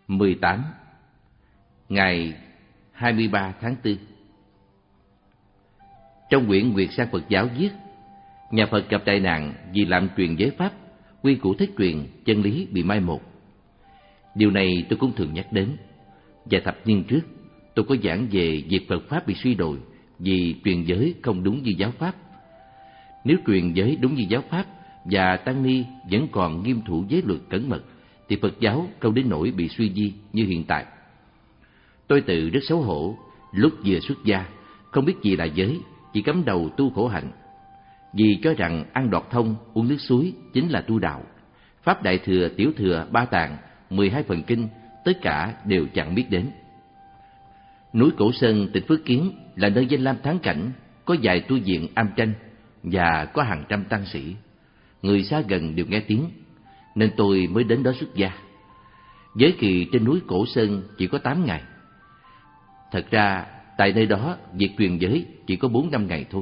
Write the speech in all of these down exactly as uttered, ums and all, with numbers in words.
mười tám. Ngày hai mươi ba tháng tư. Trong quyển Nguyệt Sang Phật Giáo viết, nhà Phật gặp đại nạn vì làm truyền giới pháp, quy củ thất truyền, chân lý bị mai một. Điều này tôi cũng thường nhắc đến. Vài thập niên trước, tôi có giảng về việc Phật pháp bị suy đồi vì truyền giới không đúng như giáo pháp. Nếu truyền giới đúng như giáo pháp và tăng ni vẫn còn nghiêm thủ giới luật cẩn mật, thì Phật giáo không đến nỗi bị suy di như hiện tại. Tôi tự rất xấu hổ, lúc vừa xuất gia, không biết gì là giới, chỉ cắm đầu tu khổ hạnh. Vì cho rằng ăn đọt thông, uống nước suối chính là tu đạo. Pháp Đại Thừa, Tiểu Thừa, Ba Tạng, mười hai phần kinh, tất cả đều chẳng biết đến. Núi Cổ Sơn, tỉnh Phước Kiến là nơi danh lam thắng cảnh, có vài tu viện am tranh và có hàng trăm tăng sĩ. Người xa gần đều nghe tiếng, nên tôi mới đến đó xuất gia. Giới kỳ trên núi Cổ Sơn chỉ có tám ngày. Thật ra, tại nơi đó, việc truyền giới chỉ có bốn năm ngày thôi.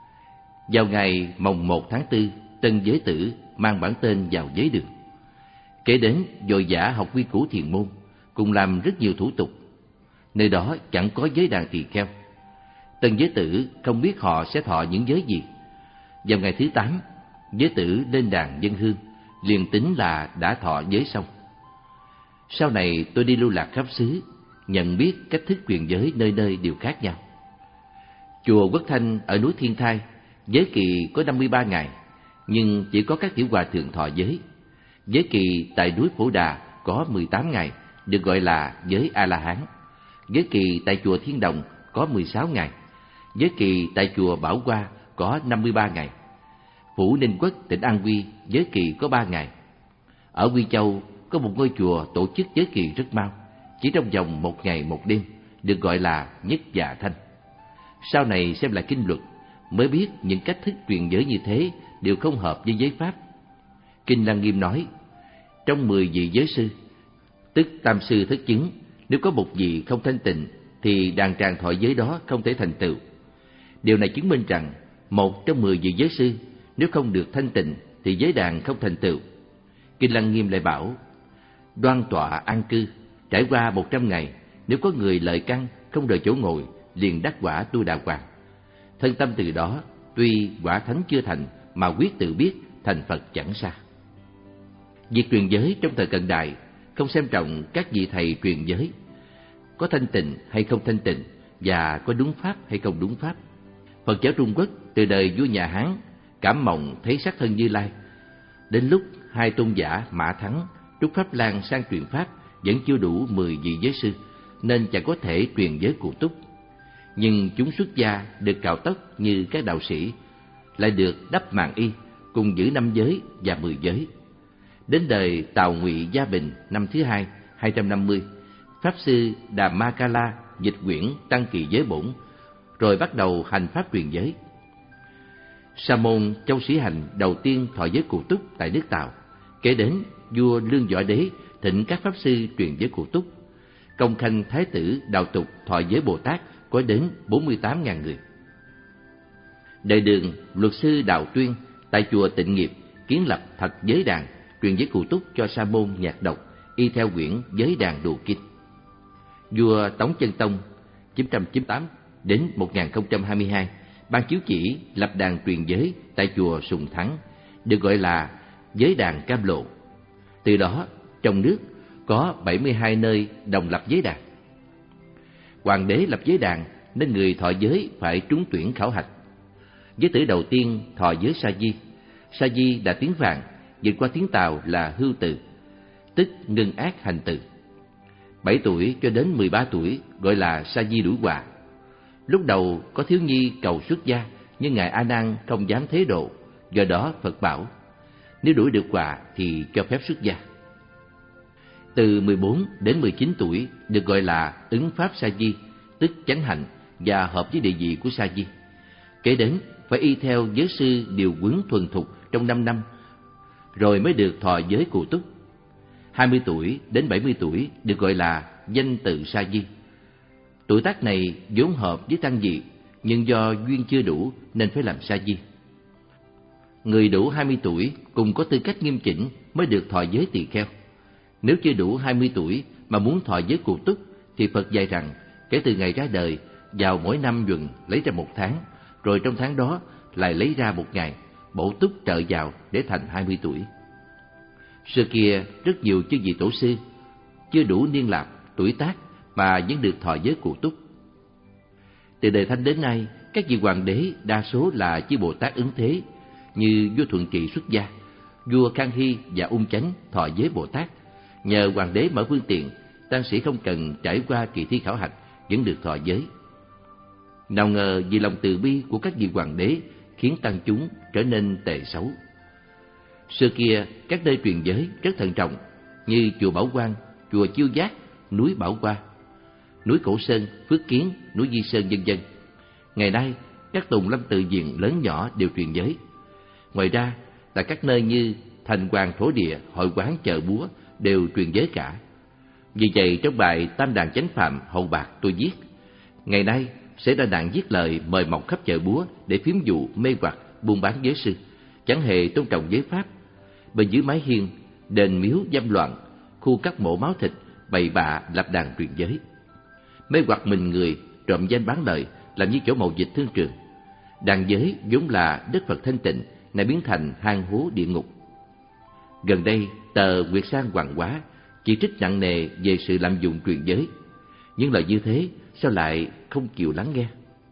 Vào ngày mồng một tháng tư, tân giới tử mang bản tên vào giới đường. Kế đến vội vã học quy củ thiền môn, cùng làm rất nhiều thủ tục. Nơi đó chẳng có giới đàn tỳ kheo. Tân giới tử không biết họ sẽ thọ những giới gì. Vào ngày thứ tám, giới tử lên đàn dân hương, liền tính là đã thọ giới xong. Sau này tôi đi lưu lạc khắp xứ, nhận biết cách thức truyền giới nơi nơi đều khác nhau. Chùa Quốc Thanh ở núi Thiên Thai, giới kỳ có năm mươi ba ngày, nhưng chỉ có các tiểu hòa thượng thọ giới. Giới kỳ tại núi Phổ Đà có mười tám ngày, được gọi là giới A-la-hán. Giới kỳ tại chùa Thiên Đồng có mười sáu ngày. Giới kỳ tại chùa Bảo Hoa có năm mươi ba ngày. Phủ Ninh Quốc, tỉnh An Huy, giới kỳ có ba ngày. Ở Quy Châu có một ngôi chùa tổ chức giới kỳ rất mau, chỉ trong vòng một ngày một đêm, được gọi là Nhất Dạ Thanh. Sau này xem lại kinh luật, mới biết những cách thức truyền giới như thế đều không hợp với giới pháp. Kinh Lăng Nghiêm nói, trong mười vị giới sư, tức tam sư thất chứng, nếu có một vị không thanh tịnh, thì đàn tràng thọ giới đó không thể thành tựu. Điều này chứng minh rằng, một trong mười vị giới sư, nếu không được thanh tịnh, thì giới đàn không thành tựu. Kinh Lăng Nghiêm lại bảo, đoan tọa an cư, trải qua một trăm ngày, nếu có người lợi căn, không đợi chỗ ngồi, liền đắc quả tu đà hoàng. Thân tâm từ đó, tuy quả thánh chưa thành, mà quyết tự biết thành Phật chẳng xa. Việc truyền giới trong thời cận đại không xem trọng các vị thầy truyền giới có thanh tịnh hay không thanh tịnh, và có đúng pháp hay không đúng pháp. Phật giáo Trung Quốc từ đời vua nhà Hán cảm mộng thấy sắc thân Như Lai, đến lúc hai tôn giả Mã Thắng, Trúc Pháp Lan sang truyền pháp vẫn chưa đủ mười vị giới sư, nên chẳng có thể truyền giới cụ túc. Nhưng chúng xuất gia được cạo tóc như các đạo sĩ, lại được đắp màng y, cùng giữ năm giới và mười giới. Đến đời Tào Ngụy Gia Bình năm thứ hai, hai trăm năm mươi, Pháp sư Đà Ma Ca La dịch quyển Tăng Kỳ Giới Bổn, rồi bắt đầu hành pháp truyền giới. Sa môn Châu Sĩ Hành đầu tiên thọ giới cụ túc tại nước Tào. Kế đến vua Lương Võ Đế thịnh các pháp sư truyền giới cụ túc. Công Khanh Thái tử Đạo Tục thọ giới Bồ Tát có đến bốn mươi tám nghìn người. Đời Đường, luật sư Đạo Tuyên tại chùa Tịnh Nghiệp kiến lập thật giới đàn, truyền giới cụ túc cho sa môn nhạc độc, y theo quyển Giới Đàn Đồ Kinh. Vua Tống Chân Tông chín trăm chín mươi tám đến một nghìn không trăm hai mươi hai ban chiếu chỉ lập đàn truyền giới tại chùa Sùng Thắng, được gọi là Giới Đàn Cam Lộ. Từ đó, trong nước có bảy mươi hai nơi đồng lập giới đàn. Hoàng đế lập giới đàn nên người thọ giới phải trúng tuyển khảo hạch. Giới tử đầu tiên thọ giới Sa Di. Sa Di là tiếng Phạn, dịch qua tiếng Tàu là hưu từ, tức ngưng ác hành từ. Bảy tuổi cho đến mười ba tuổi gọi là Sa Di đuổi hòa. Lúc đầu có thiếu nhi cầu xuất gia, nhưng ngài A Nan không dám thế độ, do đó Phật bảo nếu đuổi được hòa thì cho phép xuất gia. Từ mười bốn đến mười chín tuổi được gọi là ứng pháp Sa Di, tức chánh hạnh và hợp với địa vị của Sa Di. Kế đến phải y theo giới sư điều huấn thuần thục trong năm năm, rồi mới được thọ giới cụ túc. hai mươi tuổi đến bảy mươi tuổi được gọi là danh tự Sa Di. Tuổi tác này vốn hợp với tăng vị, nhưng do duyên chưa đủ nên phải làm Sa Di. Người đủ hai mươi tuổi cùng có tư cách nghiêm chỉnh mới được thọ giới tỳ kheo. Nếu chưa đủ hai mươi tuổi mà muốn thọ giới cụ túc thì Phật dạy rằng kể từ ngày ra đời, vào mỗi năm nhuận lấy ra một tháng, rồi trong tháng đó lại lấy ra một ngày, bổ túc trợ vào để thành hai mươi tuổi. Xưa kia rất nhiều chư vị tổ sư chưa đủ niên lạc, tuổi tác mà vẫn được thọ giới cụ túc. Từ đời Thanh đến nay, các vị hoàng đế đa số là chư Bồ Tát ứng thế, như vua Thuận Trị xuất gia, vua Khang Hy và Ung Chánh thọ giới Bồ Tát. Nhờ hoàng đế mở phương tiện, tăng sĩ không cần trải qua kỳ thi khảo hạch vẫn được thọ giới. Nào ngờ vì lòng từ bi của các vị hoàng đế khiến tăng chúng trở nên tệ xấu. Xưa kia các nơi truyền giới rất thận trọng, như chùa Bảo Quang, chùa Chiêu Giác, núi Bảo Hoa, núi Cổ Sơn, Phước Kiến, núi Di Sơn vân vân. Ngày nay các tùng lâm tự viện lớn nhỏ đều truyền giới. Ngoài ra tại các nơi như Thành Hoàng Thổ Địa, Hội Quán, Chợ Búa đều truyền giới cả. Vì vậy trong bài Tam Đàn Chánh Phạm Hậu Bạc tôi viết: ngày nay sẽ ra nạn giết lời mời mọc khắp chợ búa để phiếm dụ mê hoặc buôn bán giới sư, chẳng hề tôn trọng giới pháp. Bên dưới mái hiên, đền miếu dâm loạn, khu cắt mổ máu thịt, bậy bạ lập đàn truyền giới, mê hoặc mình người, trộm danh bán lời, làm như chỗ mậu dịch thương trường. Đàn giới vốn là đất Phật thanh tịnh, nay biến thành hang hố địa ngục. Gần đây tờ Nguyệt Sang Hoàng Hóa chỉ trích nặng nề về sự lạm dụng truyền giới. Những lời như thế sao lại không chịu lắng nghe?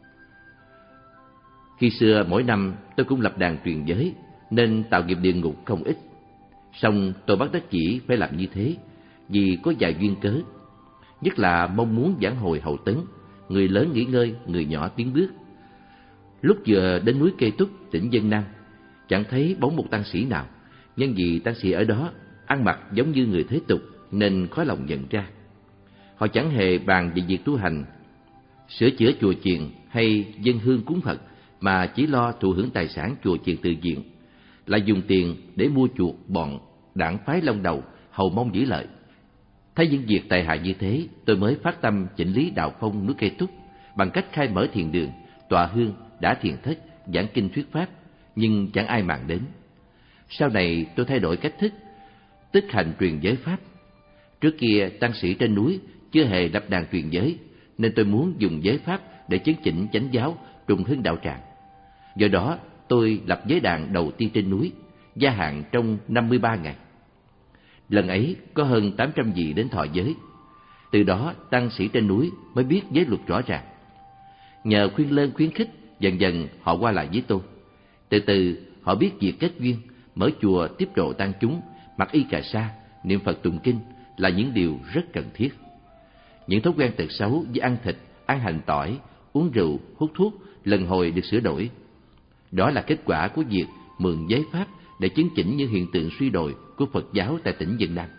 Khi xưa mỗi năm tôi cũng lập đàn truyền giới, nên tạo nghiệp địa ngục không ít. Song tôi bắt đắc chỉ phải làm như thế vì có vài duyên cớ, nhất là mong muốn vãn hồi hậu tấn, người lớn nghỉ ngơi, người nhỏ tiến bước. Lúc vừa đến núi Kê Túc, tỉnh Vân Nam, chẳng thấy bóng một tăng sĩ nào, nhân vì tăng sĩ ở đó ăn mặc giống như người thế tục nên khó lòng nhận ra. Họ chẳng hề bàn về việc tu hành, sửa chữa chùa chiền hay dâng hương cúng Phật, mà chỉ lo thụ hưởng tài sản chùa chiền tự viện, lại dùng tiền để mua chuộc bọn đảng phái Long Đầu, hầu mong giữ lợi. Thấy những việc tệ hại như thế, tôi mới phát tâm chỉnh lý đạo phong núi Kê Túc bằng cách khai mở thiền đường, tọa hương, đã thiền thất, giảng kinh thuyết pháp, nhưng chẳng ai màng đến. Sau này tôi thay đổi cách thức, tức hành truyền giới pháp. Trước kia tăng sĩ trên núi chưa hề lập đàn truyền giới, nên tôi muốn dùng giới pháp để chấn chỉnh chánh giáo, trùng hưng đạo tràng. Do đó tôi lập giới đàn đầu tiên trên núi, gia hạn trong năm mươi ba ngày. Lần ấy có hơn tám trăm vị đến thọ giới. Từ đó tăng sĩ trên núi mới biết giới luật rõ ràng. Nhờ khuyên lơn khuyến khích, dần dần họ qua lại với tôi. Từ từ họ biết việc kết duyên, mở chùa tiếp độ tăng chúng, mặc y cà sa, niệm Phật tụng kinh là những điều rất cần thiết. Những thói quen tật xấu như ăn thịt, ăn hành tỏi, uống rượu, hút thuốc lần hồi được sửa đổi. Đó là kết quả của việc mượn giới pháp để chứng chỉnh những hiện tượng suy đồi của Phật giáo tại tỉnh Vân Nam.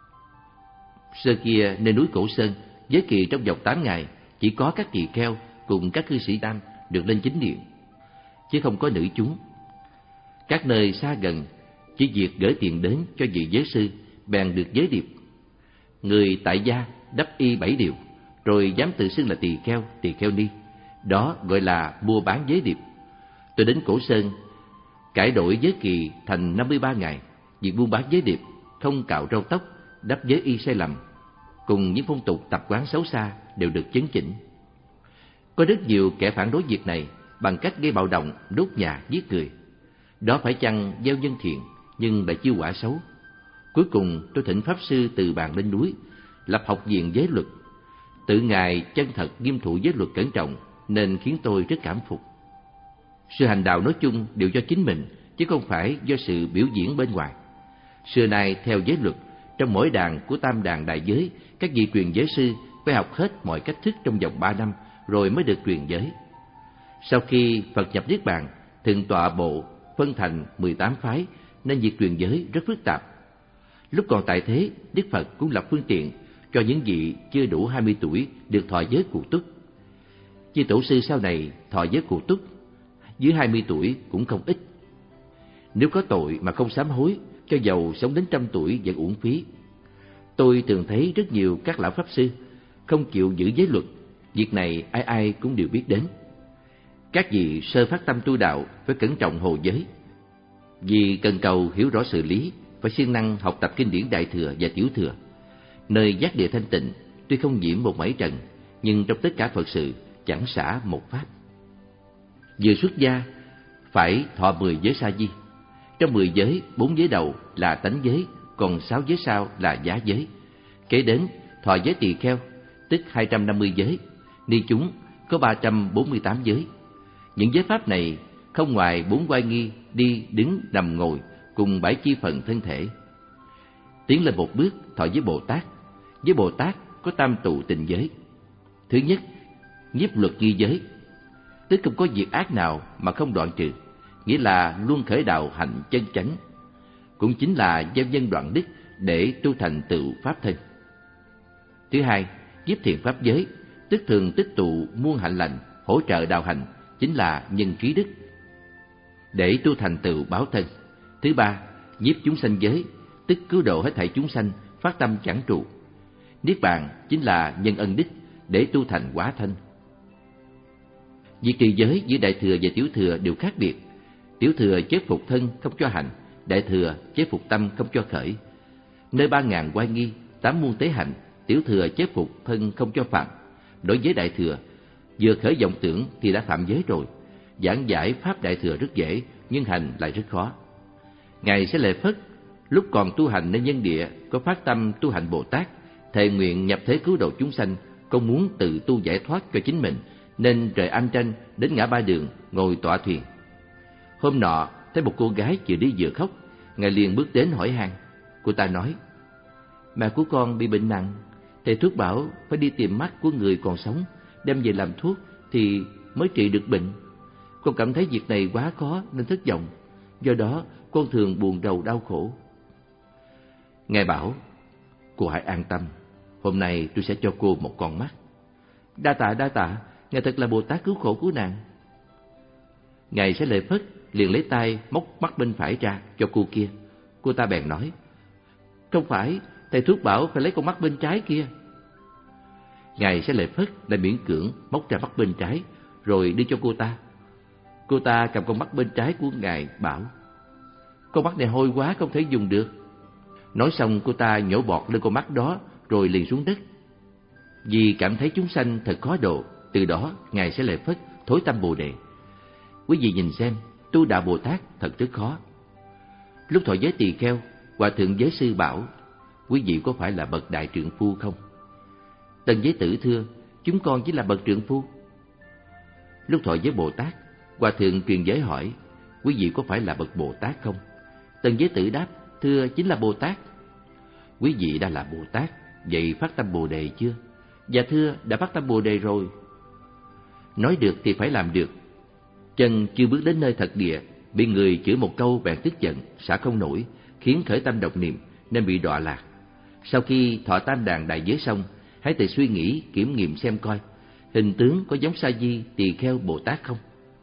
Xưa kia nơi núi Cổ Sơn, giới kỳ trong vòng tám ngày chỉ có các tỳ kheo cùng các cư sĩ nam được lên chính điện, chứ không có nữ chúng. Các nơi xa gần chỉ việc gửi tiền đến cho vị giới sư bèn được giới điệp. Người tại gia đắp y bảy điều, rồi dám tự xưng là tỳ kheo, tỳ kheo ni, đó gọi là mua bán giới điệp. Tôi đến Cổ Sơn cải đổi giới kỳ thành năm mươi ba ngày. Việc buôn bán giới điệp, không cạo râu tóc, đắp giới y sai lầm, cùng những phong tục tập quán xấu xa đều được chấn chỉnh. Có rất nhiều kẻ phản đối việc này bằng cách gây bạo động, đốt nhà, giết người. Đó phải chăng gieo nhân thiện nhưng lại chiêu quả xấu? Cuối cùng tôi thỉnh pháp sư từ bàn lên núi, lập học viện giới luật. Tự ngài chân thật nghiêm thủ giới luật cẩn trọng, nên khiến tôi rất cảm phục. Sự hành đạo nói chung đều do chính mình, chứ không phải do sự biểu diễn bên ngoài. Xưa nay theo giới luật, trong mỗi đàn của tam đàn đại giới, các vị truyền giới sư phải học hết mọi cách thức trong vòng ba năm rồi mới được truyền giới. Sau khi Phật nhập Niết Bàn, Thượng Tọa Bộ phân thành mười tám phái, nên việc truyền giới rất phức tạp. Lúc còn tại thế, Đức Phật cũng lập phương tiện cho những vị chưa đủ hai mươi tuổi được thọ giới cụ túc. Chư tổ sư sau này thọ giới cụ túc dưới hai mươi tuổi cũng không ít. Nếu có tội mà không sám hối, cho dầu sống đến trăm tuổi vẫn uổng phí. Tôi thường thấy rất nhiều các lão pháp sư không chịu giữ giới luật, việc này ai ai cũng đều biết đến. Các vị sơ phát tâm tu đạo phải cẩn trọng hộ giới, vì cần cầu hiểu rõ sự lý, phải siêng năng học tập kinh điển Đại Thừa và Tiểu Thừa. Nơi giác địa thanh tịnh, tuy không nhiễm một mảy trần, nhưng trong tất cả Phật sự chẳng xả một pháp. Vừa xuất gia, phải thọ mười giới sa di. Trong mười giới, bốn giới đầu là tánh giới, còn sáu giới sau là giá giới. Kế đến, thọ giới tỳ kheo, tức hai trăm năm mươi giới. Ni chúng có ba trăm bốn mươi tám giới. Những giới pháp này không ngoài bốn oai nghi đi, đứng, nằm, ngồi cùng bảy chi phần thân thể. Tiến lên một bước, thọ giới Bồ Tát. Với Bồ Tát có tam tụ tình giới. Thứ nhất, nhiếp luật nghi giới, tức không có việc ác nào mà không đoạn trừ, nghĩa là luôn khởi đạo hạnh chân chánh, cũng chính là gieo nhân đoạn đức để tu thành tựu pháp thân. Thứ hai, nhiếp thiện pháp giới, tức thường tích tụ muôn hạnh lành, hỗ trợ đạo hành, chính là nhân trí đức để tu thành tựu báo thân. Thứ ba, nhiếp chúng sanh giới, tức cứu độ hết thảy chúng sanh, phát tâm chẳng trụ. Niết bàn chính là nhân ân đức để tu thành quả thân. Việc trì giới giữa Đại Thừa và Tiểu Thừa đều khác biệt. Tiểu Thừa chế phục thân không cho hành, Đại Thừa chế phục tâm không cho khởi. Nơi ba ngàn oai nghi, tám muôn tế hạnh, Tiểu Thừa chế phục thân không cho phạm. Đối với Đại Thừa, vừa khởi vọng tưởng thì đã phạm giới rồi. Giảng giải pháp Đại Thừa rất dễ, nhưng hành lại rất khó. Ngài Xá Lợi Phất lúc còn tu hành nơi nhân địa có phát tâm tu hành Bồ Tát, thề nguyện nhập thế cứu độ chúng sanh, không muốn tự tu giải thoát cho chính mình, nên rời Am Tranh đến ngã Ba Đường ngồi tọa thuyền. Hôm nọ thấy một cô gái vừa đi vừa khóc, Ngài liền bước đến hỏi han. Cô ta nói: mẹ của con bị bệnh nặng, thầy thuốc bảo phải đi tìm mắt của người còn sống, đem về làm thuốc thì mới trị được bệnh. Con cảm thấy việc này quá khó nên thất vọng, do đó con thường buồn rầu đau khổ. Ngài bảo: cô hãy an tâm, hôm nay tôi sẽ cho cô một con mắt. Đa tạ, đa tạ, Ngài thật là Bồ Tát cứu khổ cứu nạn. Ngài Xá Lợi Phất liền lấy tay móc mắt bên phải ra cho cô kia. Cô ta bèn nói: không phải, thầy thuốc bảo phải lấy con mắt bên trái kia. Ngài Xá Lợi Phất lại miễn cưỡng móc ra mắt bên trái rồi đưa cho cô ta. Cô ta cầm con mắt bên trái của Ngài bảo: con mắt này hôi quá, không thể dùng được. Nói xong cô ta nhổ bọt lên con mắt đó rồi liền xuống đất. Vì cảm thấy chúng sanh thật khó độ, từ đó Ngài Xá Lợi Phất thối tâm Bồ Đề. Quý vị nhìn xem, tu đạo Bồ Tát thật rất khó. Lúc thọ giới tỳ kheo, Hòa thượng Giới Sư bảo: quý vị có phải là bậc đại trượng phu không? Tân Giới Tử thưa: chúng con chỉ là bậc trượng phu. Lúc thọ giới Bồ Tát, Hòa thượng Truyền Giới hỏi: quý vị có phải là bậc Bồ Tát không? Tân Giới Tử đáp: thưa, chính là Bồ Tát. Quý vị đã là Bồ Tát, vậy phát tâm Bồ Đề chưa? Dạ thưa, đã phát tâm Bồ Đề rồi. Nói được thì phải làm được. Chân chưa bước đến nơi thật địa, bị người chửi một câu bèn tức giận, xả không nổi, khiến khởi tâm độc niệm nên bị đọa lạc. Sau khi thọ tam đàn đại giới xong, hãy tự suy nghĩ kiểm nghiệm xem coi hình tướng có giống Sa Di Tỳ Kheo Bồ Tát không.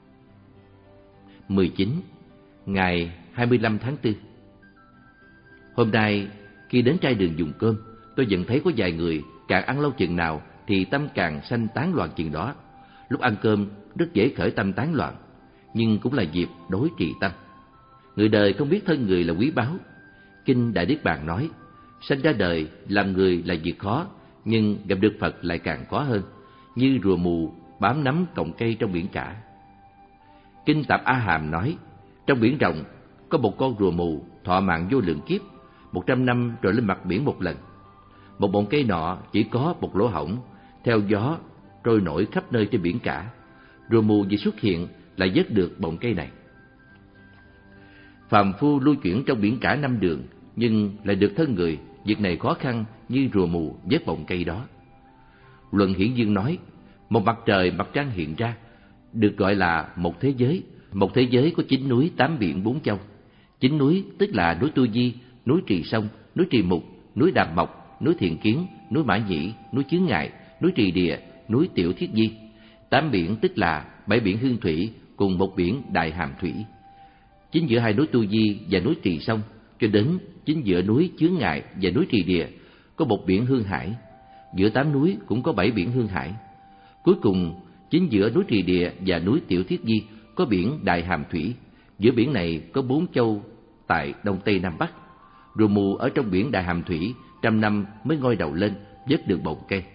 mười chín. Ngày hai mươi lăm tháng tư. Hôm nay khi đến trai đường dùng cơm, tôi nhận thấy có vài người càng ăn lâu chừng nào thì tâm càng sanh tán loạn chừng đó. Lúc ăn cơm rất dễ khởi tâm tán loạn, nhưng cũng là dịp đối trị tâm. Người đời không biết thân người là quý báu. Kinh Đại Niết Bàn nói: sanh ra đời làm người là việc khó, nhưng gặp được Phật lại càng khó hơn, như rùa mù bám nắm cọng cây trong biển cả. Kinh Tạp A Hàm nói: trong biển rộng có một con rùa mù thọ mạng vô lượng kiếp, một trăm năm rồi lên mặt biển một lần. Một bọng cây nọ chỉ có một lỗ hổng, theo gió trôi nổi khắp nơi trên biển cả. Rùa mù vì xuất hiện lại vớt được bọng cây này. Phàm phu lưu chuyển trong biển cả năm đường, nhưng lại được thân người, việc này khó khăn như rùa mù vớt bọng cây đó. Luận Hiển Dương nói: một mặt trời mặt trăng hiện ra, được gọi là một thế giới. Một thế giới có chín núi, tám biển, bốn châu. Chín núi tức là núi Tu Di, núi Trì Sông, núi Trì Mục, núi Đàm Mộc, núi Thiền Kiến, núi Mã Nhĩ, núi Chướng Ngại, núi Trì Địa, núi Tiểu Thiết Di. Tám biển tức là bảy biển Hương Thủy cùng một biển Đại Hàm Thủy. Chính giữa hai núi Tu Di và núi Trì Sông cho đến chính giữa núi Chướng Ngại và núi Trì Địa có một biển Hương Hải. Giữa tám núi cũng có bảy biển Hương Hải. Cuối cùng chính giữa núi Trì Địa và núi Tiểu Thiết Di có biển Đại Hàm Thủy. Giữa biển này có bốn châu tại Đông Tây Nam Bắc. rồi mù ở trong biển đại hàm thủy, trăm năm mới ngoi đầu lên, vớt được bồng cây.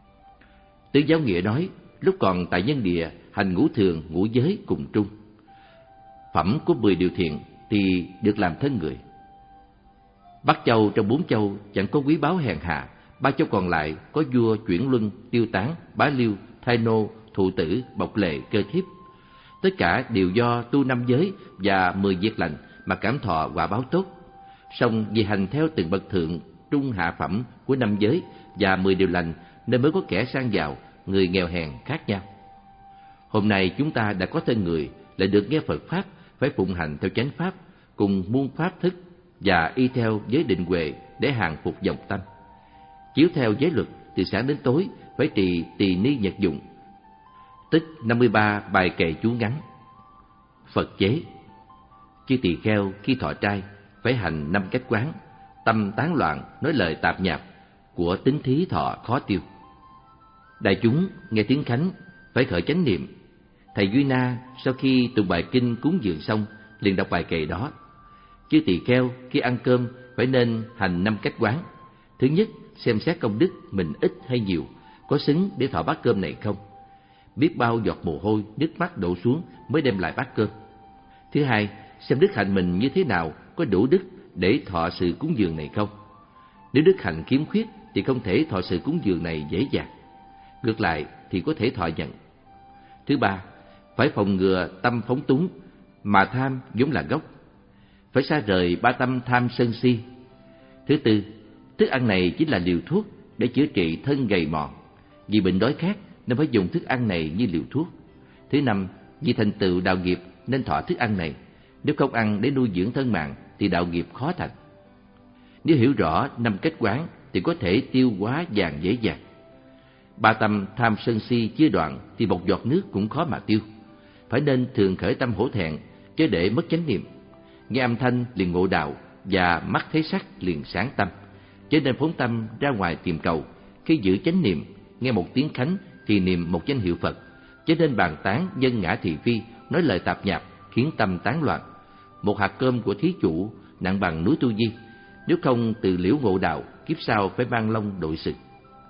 Tứ Giáo Nghĩa nói, lúc còn tại nhân địa, hành ngũ thường, ngũ giới cùng trung. Phẩm của mười điều thiện thì được làm thân người. Bắc Châu trong bốn châu chẳng có quý báu hèn hạ, ba châu còn lại có vua chuyển luân, tiêu tán, bá liêu, thai nô, thụ tử, bộc lệ, cơ thiếp. Tất cả đều do tu năm giới và mười việc lành mà cảm thọ quả báo tốt. Song vì hành theo từng bậc thượng, trung, hạ phẩm của năm giới và mười điều lành nên mới có kẻ sang giàu, người nghèo hèn khác nhau. Hôm nay chúng ta đã có thân người, lại được nghe Phật Pháp, phải phụng hành theo chánh Pháp, cùng muôn Pháp thức và y theo giới định huệ để hàng phục vọng tâm. Chiếu theo giới luật, từ sáng đến tối phải trì tỳ ni nhật dụng, tức năm mươi ba bài kệ chú ngắn. Phật chế: chư tỳ kheo khi thọ trai phải hành năm cách quán, tâm tán loạn, nói lời tạp nhạp, của tính thí thọ khó tiêu. Đại chúng nghe tiếng khánh phải khởi chánh niệm. Thầy Duy Na sau khi tụng bài kinh cúng dường xong liền đọc bài kệ đó. Chư tỳ kheo khi ăn cơm phải nên hành năm cách quán. Thứ nhất, xem xét công đức mình ít hay nhiều, có xứng để thọ bát cơm này không. Biết bao giọt mồ hôi, nước mắt đổ xuống mới đem lại bát cơm. Thứ hai, xem đức hạnh mình như thế nào, có đủ đức để thọ sự cúng dường này không. Nếu đức hạnh khiếm khuyết thì không thể thọ sự cúng dường này dễ dàng. Ngược lại thì có thể thọ nhận. Thứ ba, phải phòng ngừa tâm phóng túng, mà tham vốn là gốc. Phải xa rời ba tâm tham sân si. Thứ tư, thức ăn này chính là liều thuốc để chữa trị thân gầy mòn. Vì bệnh đói khát nên phải dùng thức ăn này như liều thuốc. Thứ năm, vì thành tựu đạo nghiệp nên thọ thức ăn này. Nếu không ăn để nuôi dưỡng thân mạng thì đạo nghiệp khó thành. Nếu hiểu rõ năm cách quán thì có thể tiêu hóa vàng dễ dàng. Ba tâm tham sân si chưa đoạn thì một giọt nước cũng khó mà tiêu. Phải nên thường khởi tâm hổ thẹn, chớ để mất chánh niệm. Nghe âm thanh liền ngộ đạo, và mắt thấy sắc liền sáng tâm, chớ nên phóng tâm ra ngoài tìm cầu. Khi giữ chánh niệm, nghe một tiếng khánh thì niệm một danh hiệu Phật, chớ nên bàn tán nhân ngã thị phi, nói lời tạp nhạp khiến tâm tán loạn. Một hạt cơm của thí chủ nặng bằng núi Tu Di, nếu không từ liễu ngộ đạo, kiếp sau phải mang lông đội sừng.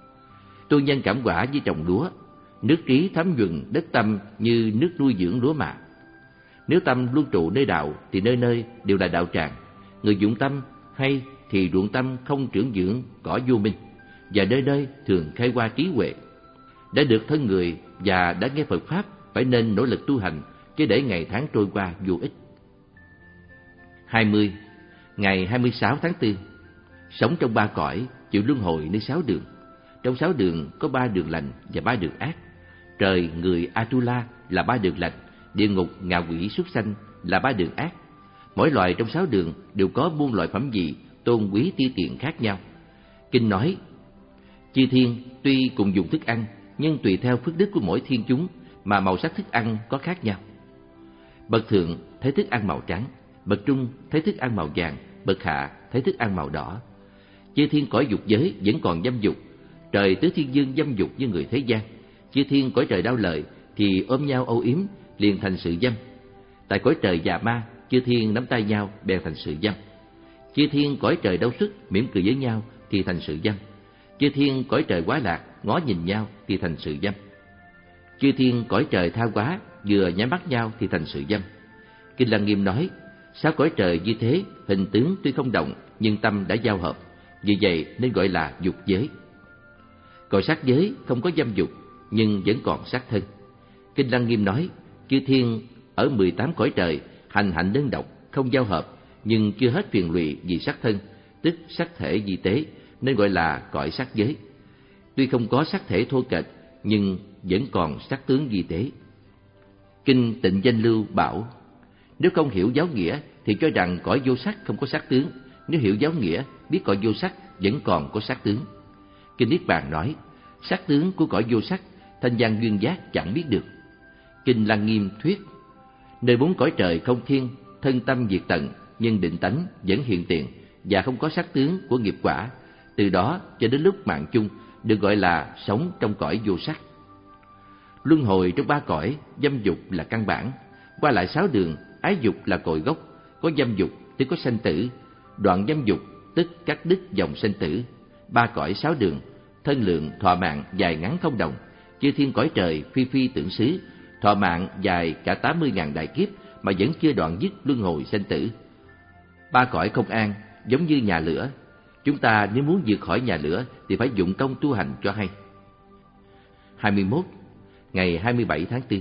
Tu nhân cảm quả với trồng lúa, nước trí thấm nhuần đất tâm như nước nuôi dưỡng lúa mạ. Nếu tâm luôn trụ nơi đạo thì nơi nơi đều là đạo tràng. Người dụng tâm hay thì ruộng tâm không trưởng dưỡng cỏ vô minh, và nơi nơi thường khai hoa trí huệ. Đã được thân người và đã nghe Phật Pháp phải nên nỗ lực tu hành, chứ để ngày tháng trôi qua vô ích. hai mươi. Ngày hai mươi sáu tháng tư, sống trong ba cõi, chịu luân hồi nơi sáu đường. Trong sáu đường có ba đường lành và ba đường ác. Trời, người, Atula là ba đường lành, địa ngục, ngạ quỷ, súc sanh là ba đường ác. Mỗi loài trong sáu đường đều có muôn loại phẩm vị, tôn quý ti tiện khác nhau. Kinh nói, chư thiên tuy cùng dùng thức ăn, nhưng tùy theo phước đức của mỗi thiên chúng mà màu sắc thức ăn có khác nhau. Bậc thượng thấy thức ăn màu trắng, bậc trung thấy thức ăn màu vàng, bậc hạ thấy thức ăn màu đỏ. Chư thiên cõi dục giới vẫn còn dâm dục, trời tứ thiên dương dâm dục như người thế gian. Chư thiên cõi trời đau lợi thì ôm nhau âu yếm, liền thành sự dâm. Tại cõi trời già ma, chư thiên nắm tay nhau bèn thành sự dâm. Chư thiên cõi trời đau sức mỉm cười với nhau thì thành sự dâm. Chư thiên cõi trời quá lạc ngó nhìn nhau thì thành sự dâm. Chư thiên cõi trời tha quá vừa nhắm mắt nhau thì thành sự dâm. Kinh Lăng Nghiêm nói, sáu cõi trời như thế, hình tướng tuy không động nhưng tâm đã giao hợp, vì vậy nên gọi là dục giới. Cõi sắc giới không có dâm dục nhưng vẫn còn sắc thân. Kinh Lăng Nghiêm nói, chư thiên ở mười tám cõi trời hành hạnh đơn độc, không giao hợp, nhưng chưa hết phiền lụy vì sắc thân, tức sắc thể di tế, nên gọi là cõi sắc giới. Tuy không có sắc thể thô kệch, nhưng vẫn còn sắc tướng di tế. Kinh Tịnh Danh Lưu bảo, nếu không hiểu giáo nghĩa thì cho rằng cõi vô sắc không có sắc tướng, nếu hiểu giáo nghĩa biết cõi vô sắc vẫn còn có sắc tướng. Kinh Niết Bàn nói, sắc tướng của cõi vô sắc thanh văn duyên giác chẳng biết được. Kinh Lăng Nghiêm thuyết, nơi bốn cõi trời không thiên, thân tâm diệt tận, nhưng định tánh vẫn hiện tiền và không có sắc tướng của nghiệp quả. Từ đó cho đến lúc mạng chung được gọi là sống trong cõi vô sắc. Luân hồi trong ba cõi, dâm dục là căn bản, qua lại sáu đường, ái dục là cội gốc. Có dâm dục thì có sanh tử, đoạn dâm dục tức cắt đứt dòng sinh tử, ba cõi sáu đường, thân lượng thọ mạng dài ngắn không đồng, chư thiên cõi trời phi phi tưởng xứ, thọ mạng dài cả tám mươi ngàn đại kiếp mà vẫn chưa đoạn dứt luân hồi sinh tử. Ba cõi không an giống như nhà lửa, chúng ta nếu muốn vượt khỏi nhà lửa thì phải dụng công tu hành cho hay. hai mươi mốt. Ngày hai mươi bảy tháng tư.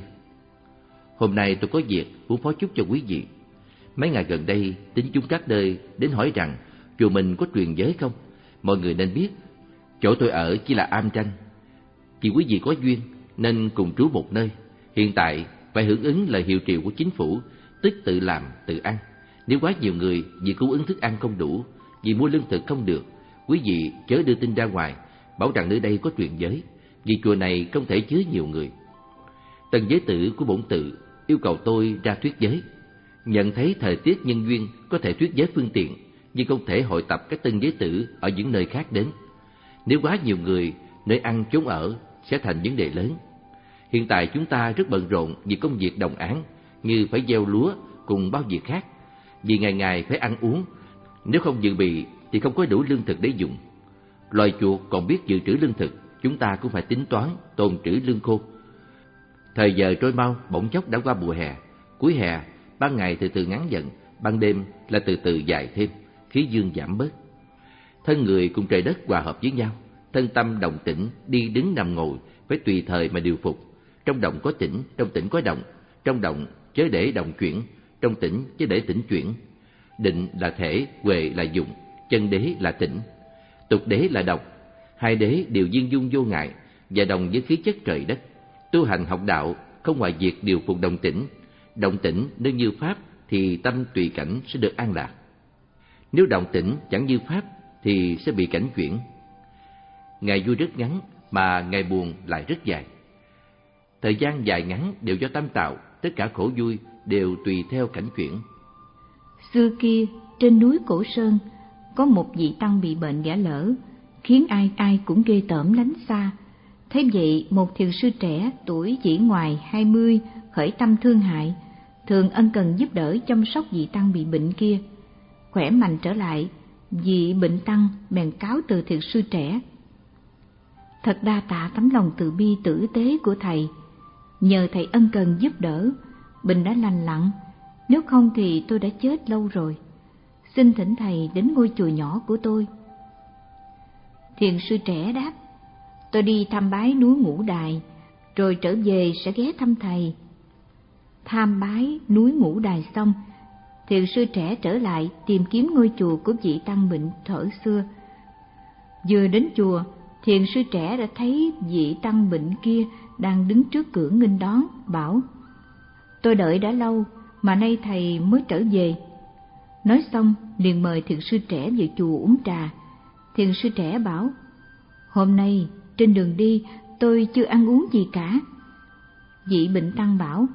Hôm nay tôi có việc muốn phó chúc cho quý vị. Mấy ngày gần đây, tín chúng các nơi đến hỏi rằng chùa mình có truyền giới không? Mọi người nên biết, chỗ tôi ở chỉ là am tranh. Vì quý vị có duyên nên cùng trú một nơi. Hiện tại phải hưởng ứng lời hiệu triệu của chính phủ, tức tự làm, tự ăn. Nếu quá nhiều người vì cung ứng thức ăn không đủ, vì mua lương thực không được, quý vị chớ đưa tin ra ngoài, bảo rằng nơi đây có truyền giới, vì chùa này không thể chứa nhiều người. Tân giới tử của bổn tự yêu cầu tôi ra thuyết giới. Nhận thấy thời tiết nhân duyên có thể thuyết giới phương tiện, nhưng không thể hội tập các tân giới tử ở những nơi khác đến. Nếu quá nhiều người, nơi ăn chốn ở sẽ thành vấn đề lớn. Hiện tại chúng ta rất bận rộn vì công việc đồng áng, như phải gieo lúa cùng bao việc khác, vì ngày ngày phải ăn uống. Nếu không dự bị thì không có đủ lương thực để dùng. Loài chuột còn biết dự trữ lương thực, chúng ta cũng phải tính toán tồn trữ lương khô. Thời giờ trôi mau, bỗng chốc đã qua mùa hè. Cuối hè, ban ngày từ từ ngắn dần, ban đêm là từ từ dài thêm, khí dương giảm bớt. Thân người cùng trời đất hòa hợp với nhau, thân tâm đồng tĩnh, đi đứng nằm ngồi phải tùy thời mà điều phục. Trong động có tĩnh, trong tĩnh có động, trong động chớ để động chuyển, trong tĩnh chớ để tĩnh chuyển. Định là thể, huệ là dụng, chân đế là tĩnh, tục đế là độc. Hai đế đều viên dung vô ngại và đồng với khí chất trời đất. Tu hành học đạo không ngoài việc điều phục đồng tĩnh. Động tĩnh nếu như pháp thì tâm tùy cảnh sẽ được an lạc. Nếu động tĩnh chẳng như pháp thì sẽ bị cảnh chuyển. Ngày vui rất ngắn mà ngày buồn lại rất dài. Thời gian dài ngắn đều do tâm tạo, tất cả khổ vui đều tùy theo cảnh chuyển. Xưa kia trên núi Cổ Sơn có một vị tăng bị bệnh ngã lỡ, khiến ai ai cũng ghê tởm lánh xa. Thế vậy một thiền sư trẻ tuổi chỉ ngoài hai mươi khởi tâm thương hại, thường ân cần giúp đỡ chăm sóc vị tăng bị bệnh kia. Khỏe mạnh trở lại, vị bệnh tăng bèn cáo từ thiền sư trẻ: thật đa tạ tấm lòng từ bi tử tế của thầy, nhờ thầy ân cần giúp đỡ, bệnh đã lành lặn, nếu không thì tôi đã chết lâu rồi. Xin thỉnh thầy đến ngôi chùa nhỏ của tôi. Thiền sư trẻ đáp: tôi đi thăm bái núi Ngũ Đài, rồi trở về sẽ ghé thăm thầy. Tham bái núi Ngũ Đài xong, thiền sư trẻ trở lại tìm kiếm ngôi chùa của vị tăng bệnh thở xưa. Vừa đến chùa, thiền sư trẻ đã thấy vị tăng bệnh kia đang đứng trước cửa nghênh đón, bảo: tôi đợi đã lâu mà nay thầy mới trở về. Nói xong liền mời thiền sư trẻ về chùa uống trà. Thiền sư trẻ bảo: hôm nay trên đường đi tôi chưa ăn uống gì cả. Vị bệnh tăng bảo: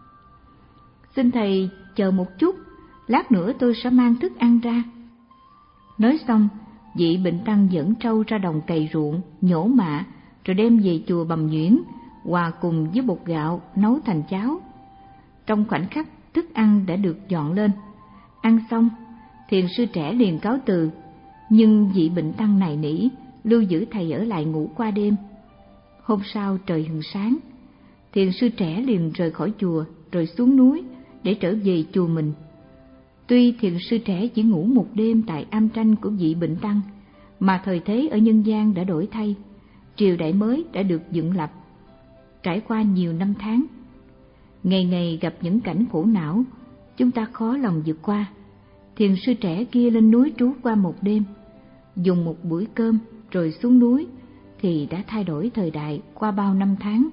xin thầy chờ một chút, lát nữa tôi sẽ mang thức ăn ra. Nói xong, vị bệnh tăng dẫn trâu ra đồng cày ruộng, nhổ mạ, rồi đem về chùa bằm nhuyễn, hòa cùng với bột gạo nấu thành cháo. Trong khoảnh khắc, thức ăn đã được dọn lên. Ăn xong, thiền sư trẻ liền cáo từ, nhưng vị bệnh tăng nài nỉ lưu giữ thầy ở lại ngủ qua đêm. Hôm sau trời hừng sáng, thiền sư trẻ liền rời khỏi chùa rồi xuống núi để trở về chùa mình. Tuy thiền sư trẻ chỉ ngủ một đêm tại am tranh của vị bệnh tăng, mà thời thế ở nhân gian đã đổi thay, triều đại mới đã được dựng lập. Trải qua nhiều năm tháng, ngày ngày gặp những cảnh khổ não, chúng ta khó lòng vượt qua. Thiền sư trẻ kia lên núi trú qua một đêm, dùng một bữa cơm rồi xuống núi, thì đã thay đổi thời đại qua bao năm tháng.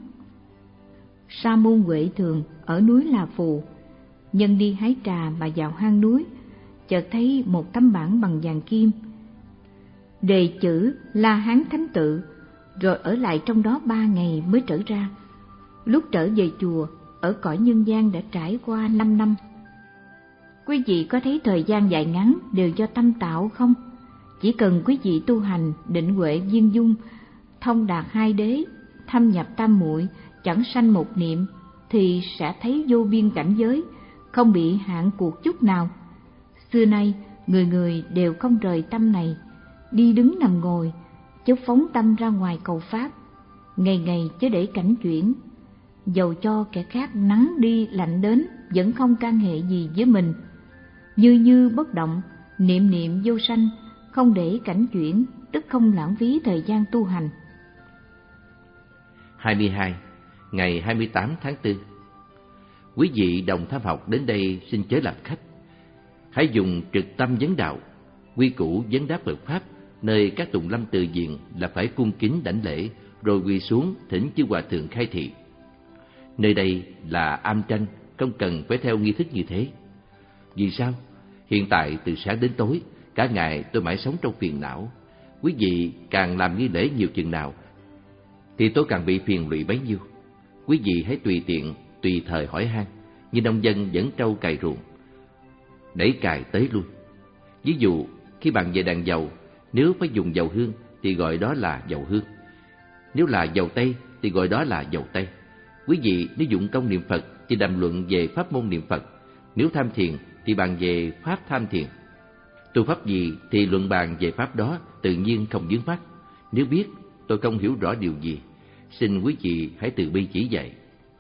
Sa môn Huệ Thường ở núi La Phù, nhân đi hái trà mà vào hang núi, chợt thấy một tấm bảng bằng vàng kim, đề chữ La Hán Thánh Tự, rồi ở lại trong đó ba ngày mới trở ra. Lúc trở về chùa, ở cõi nhân gian đã trải qua năm năm. Quý vị có thấy thời gian dài ngắn đều do tâm tạo không? Chỉ cần quý vị tu hành định huệ viên dung, thông đạt hai đế, thâm nhập tam muội, chẳng sanh một niệm, thì sẽ thấy vô biên cảnh giới, không bị hạn cuộc chút nào. Xưa nay người người đều không rời tâm này, đi đứng nằm ngồi, chớ phóng tâm ra ngoài cầu pháp, ngày ngày chớ để cảnh chuyển. Dầu cho kẻ khác nắng đi lạnh đến vẫn không can hệ gì với mình. Như như bất động, niệm niệm vô sanh, không để cảnh chuyển, tức không lãng phí thời gian tu hành. hai mươi hai. Ngày hai mươi tám tháng tư. Quý vị đồng tham học đến đây xin chớ làm khách. Hãy dùng trực tâm vấn đạo, quy củ vấn đáp Phật Pháp, nơi các tùng lâm từ diện là phải cung kính đảnh lễ, rồi quỳ xuống thỉnh chư hòa thượng khai thị. Nơi đây là am tranh, không cần phải theo nghi thức như thế. Vì sao? Hiện tại từ sáng đến tối, cả ngày tôi mãi sống trong phiền não. Quý vị càng làm nghi lễ nhiều chừng nào, thì tôi càng bị phiền lụy bấy nhiêu. Quý vị hãy tùy tiện, tùy thời hỏi han, như nông dân dẫn trâu cày ruộng, đẩy cày tới lui. Ví dụ, khi bàn về đàn dầu, nếu phải dùng dầu hương thì gọi đó là dầu hương. Nếu là dầu tây thì gọi đó là dầu tây. Quý vị nếu dụng công niệm Phật thì đàm luận về pháp môn niệm Phật. Nếu tham thiền thì bàn về pháp tham thiền. Tu pháp gì thì luận bàn về pháp đó, tự nhiên không vướng mắc. Nếu biết tôi không hiểu rõ điều gì, xin quý vị hãy từ bi chỉ dạy.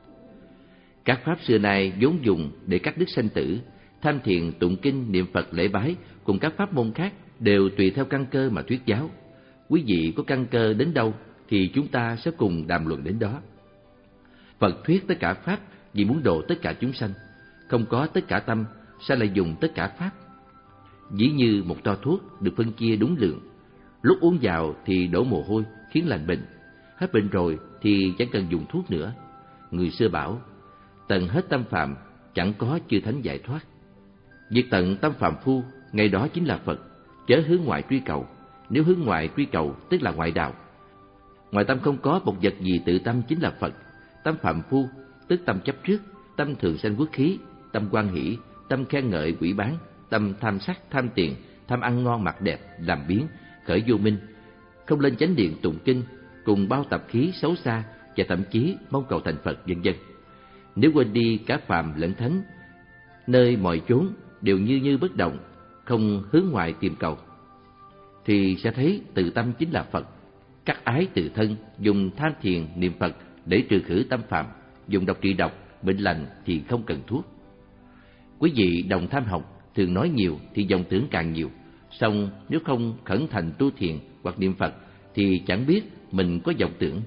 Các pháp xưa nay vốn dùng để cắt đứt sanh tử. Tham thiền, tụng kinh, niệm Phật, lễ bái cùng các pháp môn khác đều tùy theo căn cơ mà thuyết giáo. Quý vị có căn cơ đến đâu thì chúng ta sẽ cùng đàm luận đến đó. Phật thuyết tất cả pháp vì muốn độ tất cả chúng sanh. Không có tất cả tâm, sao lại dùng tất cả pháp? Dĩ như một toa thuốc được phân chia đúng lượng. Lúc uống vào thì đổ mồ hôi khiến lành bệnh. Hết bệnh rồi thì chẳng cần dùng thuốc nữa. Người xưa bảo, tận hết tâm phạm, chẳng có chư thánh giải thoát. Việc tận tâm phạm phu, ngay đó chính là Phật. Chớ hướng ngoại truy cầu. Nếu hướng ngoại truy cầu tức là ngoại đạo. Ngoài tâm không có một vật gì tự tâm chính là Phật. Tâm phạm phu tức tâm chấp trước, tâm thường sanh quốc khí, tâm quan hỷ, tâm khen ngợi quỷ bán, tâm tham sắc tham tiền, tham ăn ngon mặc đẹp làm biếng, khởi vô minh, không lên chánh điện tụng kinh, cùng bao tập khí xấu xa và thậm chí mong cầu thành Phật, vân vân. Nếu quên đi cả phàm lẫn thánh, nơi mọi chốn đều như như bất động, không hướng ngoại tìm cầu, thì sẽ thấy tự tâm chính là Phật. Cắt ái từ thân, dùng tham thiền niệm Phật để trừ khử tâm phạm, dùng độc trị độc, bệnh lành thì không cần thuốc. Quý vị đồng tham học thường nói nhiều thì vọng tưởng càng nhiều, song nếu không khẩn thành tu thiền hoặc niệm Phật thì chẳng biết mình có vọng tưởng.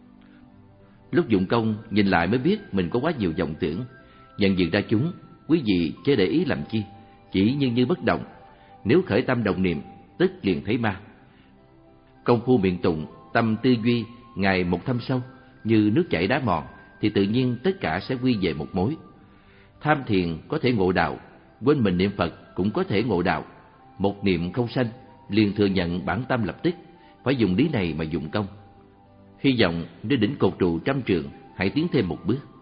Lúc dụng công nhìn lại mới biết mình có quá nhiều vọng tưởng. Nhận diện ra chúng, quý vị chớ để ý làm chi, chỉ như như bất động. Nếu khởi tâm đồng niệm, tức liền thấy ma. Công phu miệng tụng, tâm tư duy ngày một thâm sâu, như nước chảy đá mòn, thì tự nhiên tất cả sẽ quy về một mối. Tham thiền có thể ngộ đạo, quên mình niệm Phật cũng có thể ngộ đạo. Một niệm không sanh, liền thừa nhận bản tâm lập tức, phải dùng lý này mà dụng công. Hy vọng nếu đỉnh cột trụ trăm trường, hãy tiến thêm một bước.